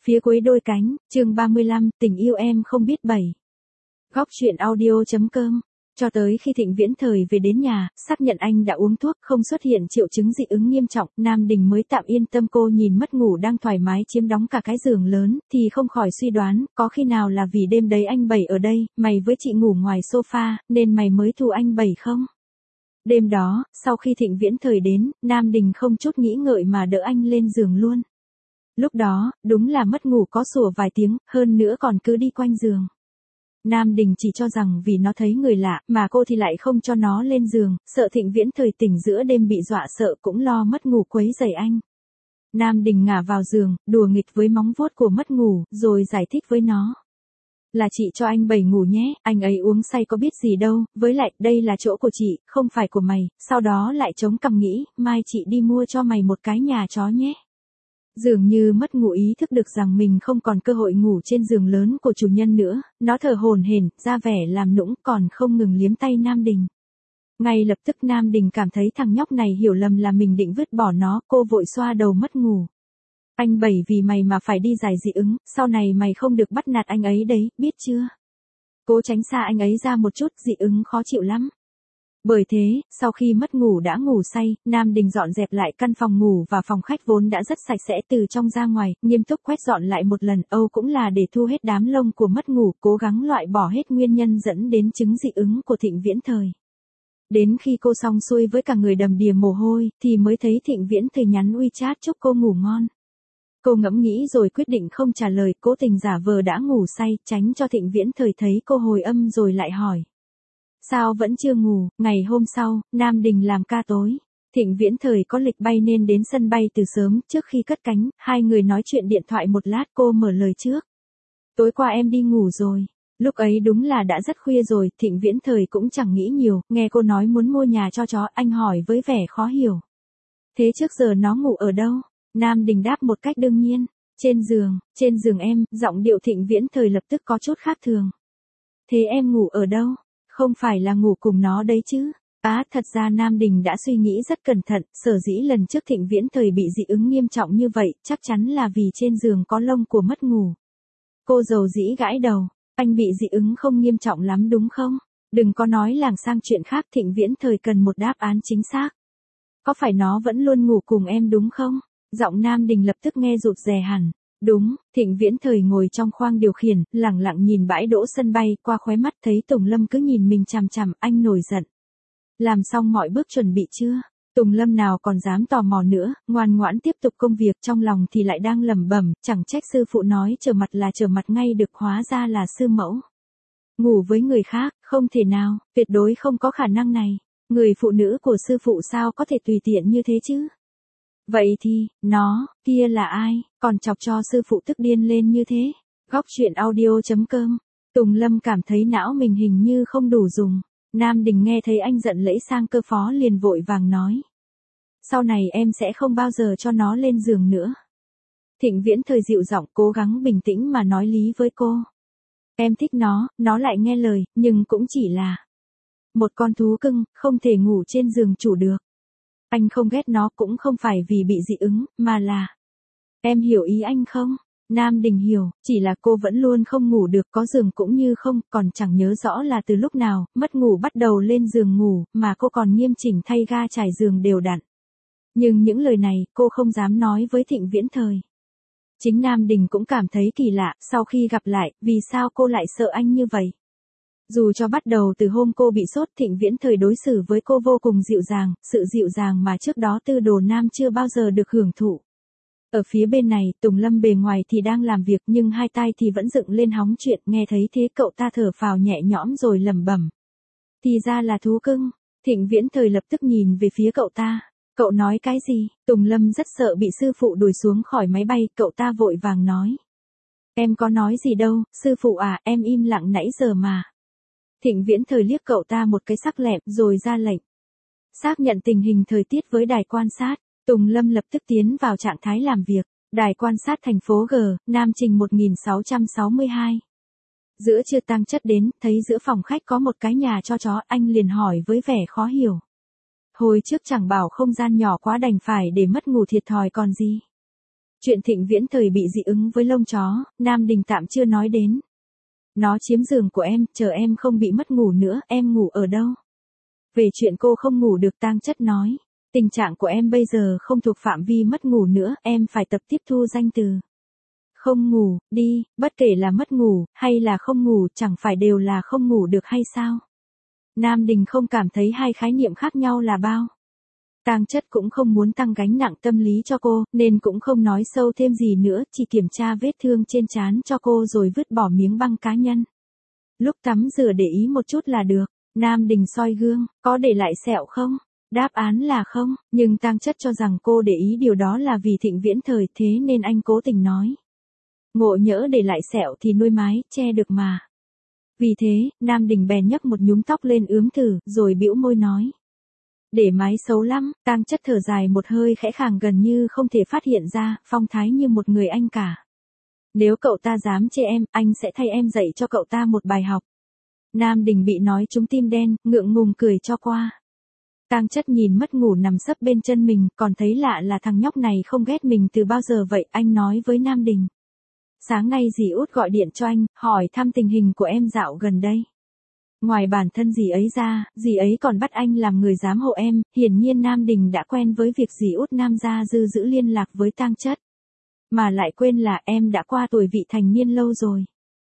Phía cuối đôi cánh, chương 35, tình yêu em không biết bày. Góc truyện audio.com. Cho tới khi Thịnh Viễn Thời về đến nhà, xác nhận anh đã uống thuốc không xuất hiện triệu chứng dị ứng nghiêm trọng, Nam Đình mới tạm yên tâm. Cô nhìn mất ngủ đang thoải mái chiếm đóng cả cái giường lớn, thì không khỏi suy đoán, có khi nào là vì đêm đấy anh bày ở đây, mày với chị ngủ ngoài sofa, nên mày mới thù anh bày không? Đêm đó, sau khi Thịnh Viễn Thời đến, Nam Đình không chút nghĩ ngợi mà đỡ anh lên giường luôn. Lúc đó, đúng là mất ngủ có sủa vài tiếng, hơn nữa còn cứ đi quanh giường. Nam Đình chỉ cho rằng vì nó thấy người lạ, mà cô thì lại không cho nó lên giường, sợ Thịnh Viễn Thời tỉnh giữa đêm bị dọa sợ cũng lo mất ngủ quấy rầy anh. Nam Đình ngả vào giường, đùa nghịch với móng vuốt của mất ngủ, rồi giải thích với nó. Là chị cho anh bày ngủ nhé, anh ấy uống say có biết gì đâu, với lại, đây là chỗ của chị, không phải của mày, sau đó lại chống cằm nghĩ, mai chị đi mua cho mày một cái nhà chó nhé. Dường như mất ngủ ý thức được rằng mình không còn cơ hội ngủ trên giường lớn của chủ nhân nữa, nó thở hổn hển, ra vẻ làm nũng còn không ngừng liếm tay Nam Đình. Ngay lập tức Nam Đình cảm thấy thằng nhóc này hiểu lầm là mình định vứt bỏ nó, cô vội xoa đầu mất ngủ. Anh bày vì mày mà phải đi giải dị ứng, sau này mày không được bắt nạt anh ấy đấy, biết chưa? Cố tránh xa anh ấy ra một chút, dị ứng khó chịu lắm. Bởi thế, sau khi mất ngủ đã ngủ say, Nam Đình dọn dẹp lại căn phòng ngủ và phòng khách vốn đã rất sạch sẽ từ trong ra ngoài, nghiêm túc quét dọn lại một lần, cũng là để thu hết đám lông của mất ngủ, cố gắng loại bỏ hết nguyên nhân dẫn đến chứng dị ứng của Thịnh Viễn Thời. Đến khi cô xong xuôi với cả người đầm đìa mồ hôi, thì mới thấy Thịnh Viễn Thời nhắn WeChat chúc cô ngủ ngon. Cô ngẫm nghĩ rồi quyết định không trả lời, cố tình giả vờ đã ngủ say, tránh cho Thịnh Viễn Thời thấy cô hồi âm rồi lại hỏi. Sao vẫn chưa ngủ? Ngày hôm sau, Nam Đình làm ca tối. Thịnh Viễn Thời có lịch bay nên đến sân bay từ sớm, trước khi cất cánh, hai người nói chuyện điện thoại một lát, cô mở lời trước. Tối qua em đi ngủ rồi. Lúc ấy đúng là đã rất khuya rồi, Thịnh Viễn Thời cũng chẳng nghĩ nhiều, nghe cô nói muốn mua nhà cho chó, anh hỏi với vẻ khó hiểu. Thế trước giờ nó ngủ ở đâu? Nam Đình đáp một cách đương nhiên. Trên giường em, giọng điệu Thịnh Viễn Thời lập tức có chút khác thường. Thế em ngủ ở đâu? Không phải là ngủ cùng nó đấy chứ? Thật ra Nam Đình đã suy nghĩ rất cẩn thận, sở dĩ lần trước Thịnh Viễn Thời bị dị ứng nghiêm trọng như vậy, chắc chắn là vì trên giường có lông của mất ngủ. Cô dầu dĩ gãi đầu, anh bị dị ứng không nghiêm trọng lắm đúng không? Đừng có nói làng sang chuyện khác, Thịnh Viễn Thời cần một đáp án chính xác. Có phải nó vẫn luôn ngủ cùng em đúng không? Giọng Nam Đình lập tức nghe rụt rè hẳn. Đúng, Thịnh Viễn Thời ngồi trong khoang điều khiển, lẳng lặng nhìn bãi đỗ sân bay, qua khóe mắt thấy Tùng Lâm cứ nhìn mình chằm chằm, anh nổi giận. Làm xong mọi bước chuẩn bị chưa? Tùng Lâm nào còn dám tò mò nữa, ngoan ngoãn tiếp tục công việc, trong lòng thì lại đang lẩm bẩm, chẳng trách sư phụ nói trở mặt là trở mặt ngay được, hóa ra là sư mẫu. Ngủ với người khác, không thể nào, tuyệt đối không có khả năng này. Người phụ nữ của sư phụ sao có thể tùy tiện như thế chứ? Vậy thì, nó, kia là ai, còn chọc cho sư phụ tức điên lên như thế? Góc truyện audio.com. Tùng Lâm cảm thấy não mình hình như không đủ dùng. Nam Đình nghe thấy anh giận lẫy sang cơ phó liền vội vàng nói. Sau này em sẽ không bao giờ cho nó lên giường nữa. Thịnh Viễn Thời dịu giọng cố gắng bình tĩnh mà nói lý với cô. Em thích nó lại nghe lời, nhưng cũng chỉ là một con thú cưng, không thể ngủ trên giường chủ được. Anh không ghét nó cũng không phải vì bị dị ứng, mà là... Em hiểu ý anh không? Nam Đình hiểu, chỉ là cô vẫn luôn không ngủ được, có giường cũng như không, còn chẳng nhớ rõ là từ lúc nào, mất ngủ bắt đầu lên giường ngủ, mà cô còn nghiêm chỉnh thay ga trải giường đều đặn. Nhưng những lời này, cô không dám nói với Thịnh Viễn Thời. Chính Nam Đình cũng cảm thấy kỳ lạ, sau khi gặp lại, vì sao cô lại sợ anh như vậy? Dù cho bắt đầu từ hôm cô bị sốt, Thịnh Viễn Thời đối xử với cô vô cùng dịu dàng, sự dịu dàng mà trước đó Tư Đồ Nam chưa bao giờ được hưởng thụ. Ở phía bên này, Tùng Lâm bề ngoài thì đang làm việc nhưng hai tai thì vẫn dựng lên hóng chuyện, nghe thấy thế cậu ta thở phào nhẹ nhõm rồi lẩm bẩm. Thì ra là thú cưng. Thịnh Viễn Thời lập tức nhìn về phía cậu ta. Cậu nói cái gì? Tùng Lâm rất sợ bị sư phụ đuổi xuống khỏi máy bay, cậu ta vội vàng nói. Em có nói gì đâu, sư phụ à, em im lặng nãy giờ mà. Thịnh Viễn Thời liếc cậu ta một cái sắc lẹm rồi ra lệnh. Xác nhận tình hình thời tiết với đài quan sát, Tùng Lâm lập tức tiến vào trạng thái làm việc. Đài quan sát thành phố G, Nam Trình 1662. Giữa trưa Tăng Chất đến, thấy giữa phòng khách có một cái nhà cho chó, anh liền hỏi với vẻ khó hiểu. Hồi trước chẳng bảo không gian nhỏ quá đành phải để mất ngủ thiệt thòi còn gì. Chuyện Thịnh Viễn Thời bị dị ứng với lông chó, Nam Đình tạm chưa nói đến. Nó chiếm giường của em, chờ em không bị mất ngủ nữa, em ngủ ở đâu? Về chuyện cô không ngủ được, Tang Chất nói. Tình trạng của em bây giờ không thuộc phạm vi mất ngủ nữa, em phải tập tiếp thu danh từ. Không ngủ, đi, bất kể là mất ngủ, hay là không ngủ, chẳng phải đều là không ngủ được hay sao? Nam Đình không cảm thấy hai khái niệm khác nhau là bao. Tang Chất cũng không muốn tăng gánh nặng tâm lý cho cô, nên cũng không nói sâu thêm gì nữa, chỉ kiểm tra vết thương trên trán cho cô rồi vứt bỏ miếng băng cá nhân. Lúc tắm rửa để ý một chút là được. Nam Đình soi gương, có để lại sẹo không? Đáp án là không, nhưng Tang Chất cho rằng cô để ý điều đó là vì Thịnh Viễn Thời, thế nên anh cố tình nói. Ngộ nhỡ để lại sẹo thì nuôi mái, che được mà. Vì thế, Nam Đình bèn nhấc một nhúm tóc lên ướm thử, rồi bĩu môi nói. Để mái xấu lắm, Tang Chất thở dài một hơi khẽ khàng gần như không thể phát hiện ra, phong thái như một người anh cả. Nếu cậu ta dám chê em, anh sẽ thay em dạy cho cậu ta một bài học. Nam Đình bị nói trúng tim đen, ngượng ngùng cười cho qua. Tang Chất nhìn mất ngủ nằm sấp bên chân mình, còn thấy lạ là thằng nhóc này không ghét mình từ bao giờ vậy, anh nói với Nam Đình. Sáng nay dì Út gọi điện cho anh, hỏi thăm tình hình của em dạo gần đây. Ngoài bản thân dì ấy ra, dì ấy còn bắt anh làm người giám hộ em, hiển nhiên Nam Đình đã quen với việc dì Út Nam Gia Dư giữ liên lạc với Tang Chất. Mà lại quên là em đã qua tuổi vị thành niên lâu rồi.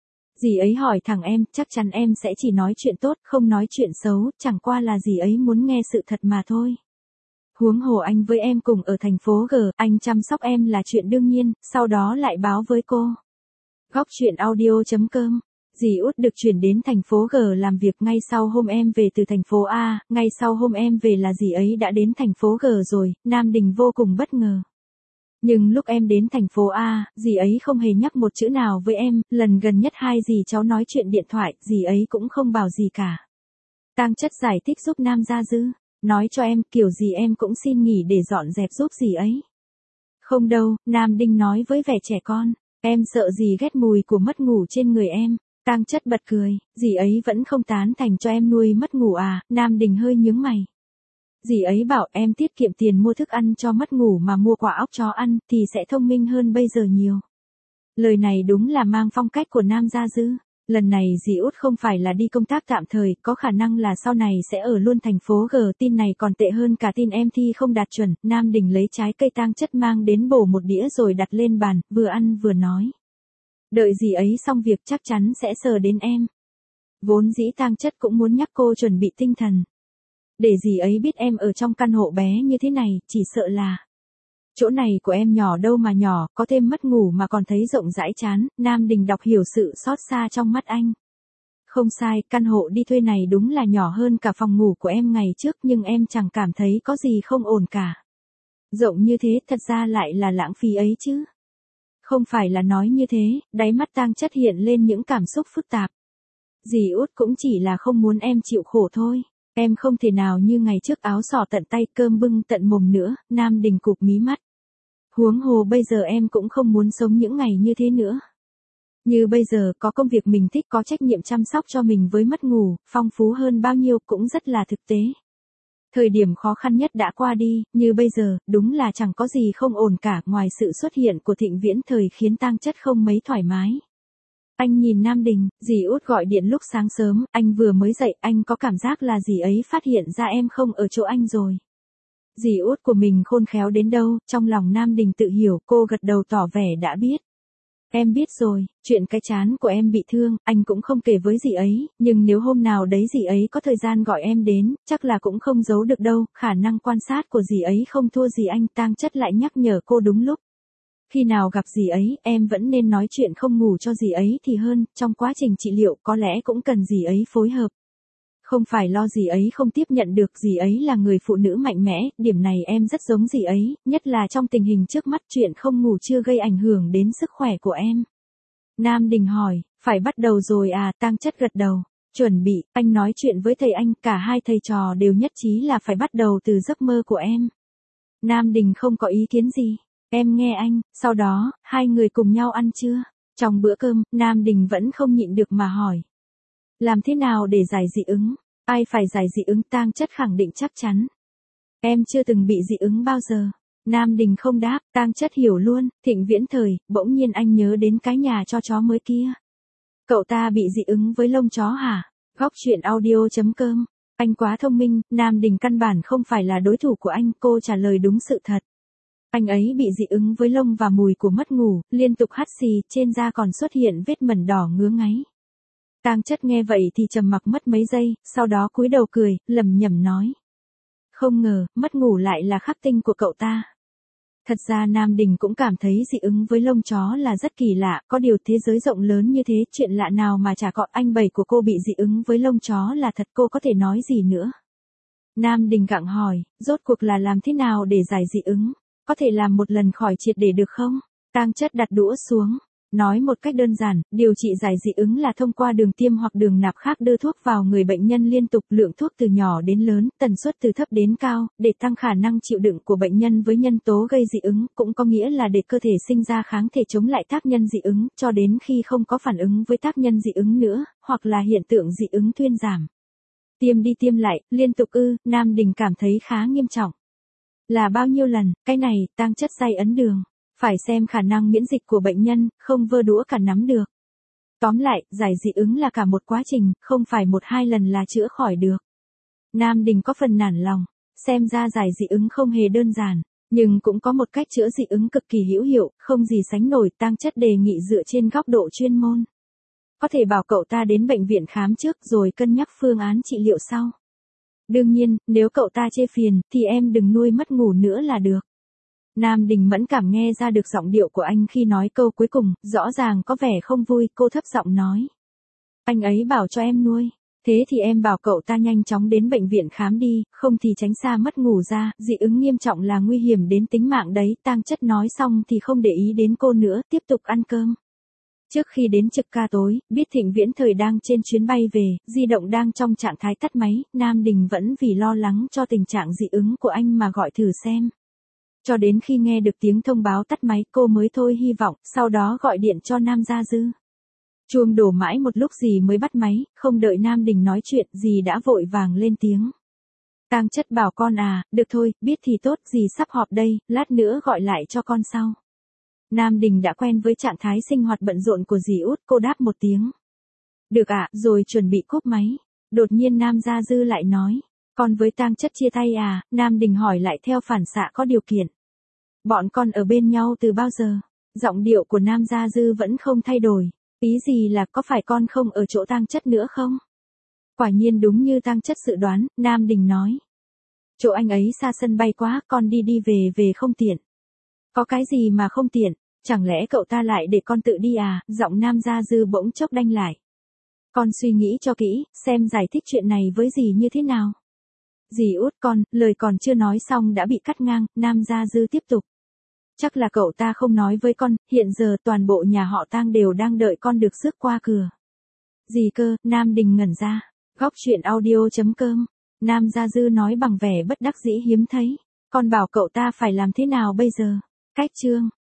Dì ấy hỏi thẳng em, chắc chắn em sẽ chỉ nói chuyện tốt, không nói chuyện xấu, chẳng qua là dì ấy muốn nghe sự thật mà thôi. Huống hồ anh với em cùng ở thành phố G, anh chăm sóc em là chuyện đương nhiên, sau đó lại báo với cô. Góc chuyện audio.com. Dì Út được chuyển đến thành phố G làm việc ngay sau hôm em về từ thành phố A, ngay sau hôm em về là dì ấy đã đến thành phố G rồi, Nam Đình vô cùng bất ngờ. Nhưng lúc em đến thành phố A, dì ấy không hề nhắc một chữ nào với em, lần gần nhất hai dì cháu nói chuyện điện thoại, dì ấy cũng không bảo gì cả. Tang Chất giải thích giúp Nam Gia Dư, nói cho em, kiểu gì em cũng xin nghỉ để dọn dẹp giúp dì ấy. Không đâu, Nam Đình nói với vẻ trẻ con, em sợ dì ghét mùi của mất ngủ trên người em. Tang Chất bật cười, dì ấy vẫn không tán thành cho em nuôi mất ngủ à, Nam Đình hơi nhướng mày. Dì ấy bảo em tiết kiệm tiền mua thức ăn cho mất ngủ mà mua quả óc chó ăn thì sẽ thông minh hơn bây giờ nhiều. Lời này đúng là mang phong cách của Nam Gia Dư. Lần này dì Út không phải là đi công tác tạm thời, có khả năng là sau này sẽ ở luôn thành phố G. Tin này còn tệ hơn cả tin em thi không đạt chuẩn. Nam Đình lấy trái cây Tang Chất mang đến bổ một đĩa rồi đặt lên bàn, vừa ăn vừa nói. Đợi dì ấy xong việc chắc chắn sẽ sờ đến em. Vốn dĩ Tang Chất cũng muốn nhắc cô chuẩn bị tinh thần. Để dì ấy biết em ở trong căn hộ bé như thế này, chỉ sợ là. Chỗ này của em nhỏ đâu mà nhỏ, có thêm mất ngủ mà còn thấy rộng rãi chán. Nam Đình đọc hiểu sự xót xa trong mắt anh. Không sai, căn hộ đi thuê này đúng là nhỏ hơn cả phòng ngủ của em ngày trước, nhưng em chẳng cảm thấy có gì không ổn cả. Rộng như thế thật ra lại là lãng phí ấy chứ. Không phải là nói như thế, đáy mắt Tang Chất hiện lên những cảm xúc phức tạp. Dì Út cũng chỉ là không muốn em chịu khổ thôi. Em không thể nào như ngày trước áo xỏ tận tay cơm bưng tận mồm nữa, Nam Đình cụp mí mắt. Huống hồ bây giờ em cũng không muốn sống những ngày như thế nữa. Như bây giờ có công việc mình thích, có trách nhiệm chăm sóc cho mình với mất ngủ, phong phú hơn bao nhiêu cũng rất là thực tế. Thời điểm khó khăn nhất đã qua đi, như bây giờ, đúng là chẳng có gì không ổn cả, ngoài sự xuất hiện của Thịnh Viễn Thời khiến Tang Chất không mấy thoải mái. Anh nhìn Nam Đình, dì Út gọi điện lúc sáng sớm, anh vừa mới dậy, anh có cảm giác là dì ấy phát hiện ra em không ở chỗ anh rồi. Dì Út của mình khôn khéo đến đâu, trong lòng Nam Đình tự hiểu, cô gật đầu tỏ vẻ đã biết. Em biết rồi, chuyện cái trán của em bị thương, anh cũng không kể với dì ấy, nhưng nếu hôm nào đấy dì ấy có thời gian gọi em đến, chắc là cũng không giấu được đâu, khả năng quan sát của dì ấy không thua gì anh. Tang Chất lại nhắc nhở cô đúng lúc. Khi nào gặp dì ấy, em vẫn nên nói chuyện không ngủ cho dì ấy thì hơn, trong quá trình trị liệu có lẽ cũng cần dì ấy phối hợp. Không phải lo dì ấy không tiếp nhận được, dì ấy là người phụ nữ mạnh mẽ, điểm này em rất giống dì ấy, nhất là trong tình hình trước mắt chuyện không ngủ chưa gây ảnh hưởng đến sức khỏe của em. Nam Đình hỏi, phải bắt đầu rồi à, Tang Chất gật đầu, chuẩn bị, anh nói chuyện với thầy anh, cả hai thầy trò đều nhất trí là phải bắt đầu từ giấc mơ của em. Nam Đình không có ý kiến gì, em nghe anh, sau đó, hai người cùng nhau ăn trưa. Trong bữa cơm, Nam Đình vẫn không nhịn được mà hỏi. Làm thế nào để giải dị ứng? Ai phải giải dị ứng? Tang Chất khẳng định chắc chắn. Em chưa từng bị dị ứng bao giờ. Nam Đình không đáp, Tang Chất hiểu luôn, Thịnh Viễn Thời, bỗng nhiên anh nhớ đến cái nhà cho chó mới kia. Cậu ta bị dị ứng với lông chó hả? Góc truyện audio.com. Anh quá thông minh, Nam Đình căn bản không phải là đối thủ của anh, cô trả lời đúng sự thật. Anh ấy bị dị ứng với lông và mùi của mất ngủ, liên tục hắt xì, trên da còn xuất hiện vết mẩn đỏ ngứa ngáy. Tang Chất nghe vậy thì trầm mặc mất mấy giây, sau đó cúi đầu cười, lẩm nhẩm nói. Không ngờ, mất ngủ lại là khắc tinh của cậu ta. Thật ra Nam Đình cũng cảm thấy dị ứng với lông chó là rất kỳ lạ, có điều thế giới rộng lớn như thế, chuyện lạ nào mà chả có. Anh bảy của cô bị dị ứng với lông chó là thật, cô có thể nói gì nữa. Nam Đình gặng hỏi, rốt cuộc là làm thế nào để giải dị ứng? Có thể làm một lần khỏi triệt để được không? Tang Chất đặt đũa xuống. Nói một cách đơn giản, điều trị giải dị ứng là thông qua đường tiêm hoặc đường nạp khác đưa thuốc vào người bệnh nhân liên tục, lượng thuốc từ nhỏ đến lớn, tần suất từ thấp đến cao, để tăng khả năng chịu đựng của bệnh nhân với nhân tố gây dị ứng, cũng có nghĩa là để cơ thể sinh ra kháng thể chống lại tác nhân dị ứng, cho đến khi không có phản ứng với tác nhân dị ứng nữa, hoặc là hiện tượng dị ứng thuyên giảm. Tiêm đi tiêm lại, liên tục ư? Nam Đình cảm thấy khá nghiêm trọng. Là bao nhiêu lần? Cái này, Tang Chất say ấn đường. Phải xem khả năng miễn dịch của bệnh nhân, không vơ đũa cả nắm được. Tóm lại, giải dị ứng là cả một quá trình, không phải một hai lần là chữa khỏi được. Nam Đình có phần nản lòng, xem ra giải dị ứng không hề đơn giản, nhưng cũng có một cách chữa dị ứng cực kỳ hữu hiệu, không gì sánh nổi. Tang Chất đề nghị dựa trên góc độ chuyên môn. Có thể bảo cậu ta đến bệnh viện khám trước rồi cân nhắc phương án trị liệu sau. Đương nhiên, nếu cậu ta chê phiền, thì em đừng nuôi mất ngủ nữa là được. Nam Đình mẫn cảm nghe ra được giọng điệu của anh khi nói câu cuối cùng, rõ ràng có vẻ không vui, cô thấp giọng nói. Anh ấy bảo cho em nuôi, thế thì em bảo cậu ta nhanh chóng đến bệnh viện khám đi, không thì tránh xa mất ngủ ra, dị ứng nghiêm trọng là nguy hiểm đến tính mạng đấy. Tang Chất nói xong thì không để ý đến cô nữa, tiếp tục ăn cơm. Trước khi đến trực ca tối, biết Thịnh Viễn Thời đang trên chuyến bay về, di động đang trong trạng thái tắt máy, Nam Đình vẫn vì lo lắng cho tình trạng dị ứng của anh mà gọi thử xem. Cho đến khi nghe được tiếng thông báo tắt máy, cô mới thôi hy vọng, sau đó gọi điện cho Nam Gia Dư. Chuông đổ mãi một lúc dì mới bắt máy, không đợi Nam Đình nói chuyện, dì đã vội vàng lên tiếng. Tang Chất bảo con à, được thôi, biết thì tốt, dì sắp họp đây, lát nữa gọi lại cho con sau. Nam Đình đã quen với trạng thái sinh hoạt bận rộn của dì út, cô đáp một tiếng. Được ạ, rồi chuẩn bị cúp máy. Đột nhiên Nam Gia Dư lại nói. Con với Tang Chất chia tay à? Nam Đình hỏi lại theo phản xạ có điều kiện. Bọn con ở bên nhau từ bao giờ? Giọng điệu của Nam Gia Dư vẫn không thay đổi. Ý gì là có phải con không ở chỗ Tang Chất nữa không? Quả nhiên đúng như Tang Chất dự đoán, Nam Đình nói. Chỗ anh ấy xa sân bay quá, con đi về không tiện. Có cái gì mà không tiện? Chẳng lẽ cậu ta lại để con tự đi à? Giọng Nam Gia Dư bỗng chốc đanh lại. Con suy nghĩ cho kỹ, xem giải thích chuyện này với dì như thế nào. Dì út con, lời còn chưa nói xong đã bị cắt ngang, Nam Gia Dư tiếp tục. Chắc là cậu ta không nói với con, hiện giờ toàn bộ nhà họ Tang đều đang đợi con được rước qua cửa. Gì cơ? Nam Đình ngẩn ra. Góc truyện audio.com. Nam Gia Dư nói bằng vẻ bất đắc dĩ hiếm thấy. Con bảo cậu ta phải làm thế nào bây giờ? Cách chương.